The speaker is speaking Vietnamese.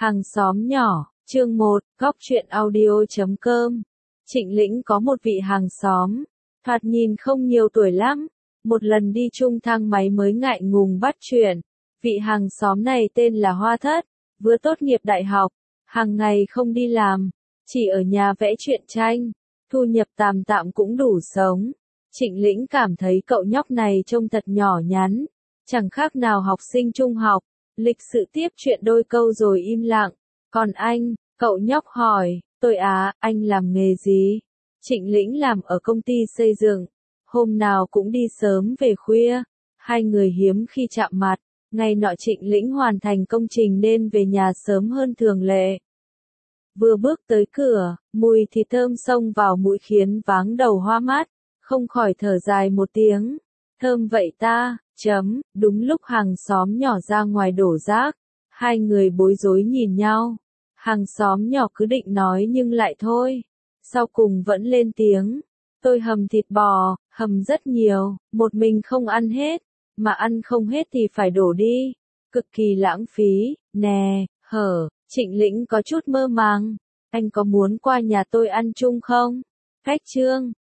Hàng xóm nhỏ, chương 1, góc truyện audio.com. Trịnh Lĩnh có một vị hàng xóm, thoạt nhìn không nhiều tuổi lắm, một lần đi chung thang máy mới ngại ngùng bắt chuyện. Vị hàng xóm này tên là Hoa Thất, vừa tốt nghiệp đại học, hàng ngày không đi làm, chỉ ở nhà vẽ truyện tranh, thu nhập tạm tạm cũng đủ sống. Trịnh Lĩnh cảm thấy cậu nhóc này trông thật nhỏ nhắn, chẳng khác nào học sinh trung học. Lịch sự tiếp chuyện đôi câu rồi im lặng. Còn anh, cậu nhóc hỏi, tôi anh làm nghề gì? Trịnh Lĩnh làm ở công ty xây dựng, hôm nào cũng đi sớm về khuya. Hai người hiếm khi chạm mặt, ngày nọ Trịnh Lĩnh hoàn thành công trình nên về nhà sớm hơn thường lệ. Vừa bước tới cửa, mùi thịt thơm xông vào mũi khiến váng đầu hoa mắt, không khỏi thở dài một tiếng. Thơm vậy ta, đúng lúc hàng xóm nhỏ ra ngoài đổ rác, hai người bối rối nhìn nhau. Hàng xóm nhỏ cứ định nói nhưng lại thôi, sau cùng vẫn lên tiếng. Tôi hầm thịt bò, hầm rất nhiều, một mình không ăn hết, mà ăn không hết thì phải đổ đi, cực kỳ lãng phí, nè, Trịnh Lĩnh có chút mơ màng. Anh có muốn qua nhà tôi ăn chung không? Cách chương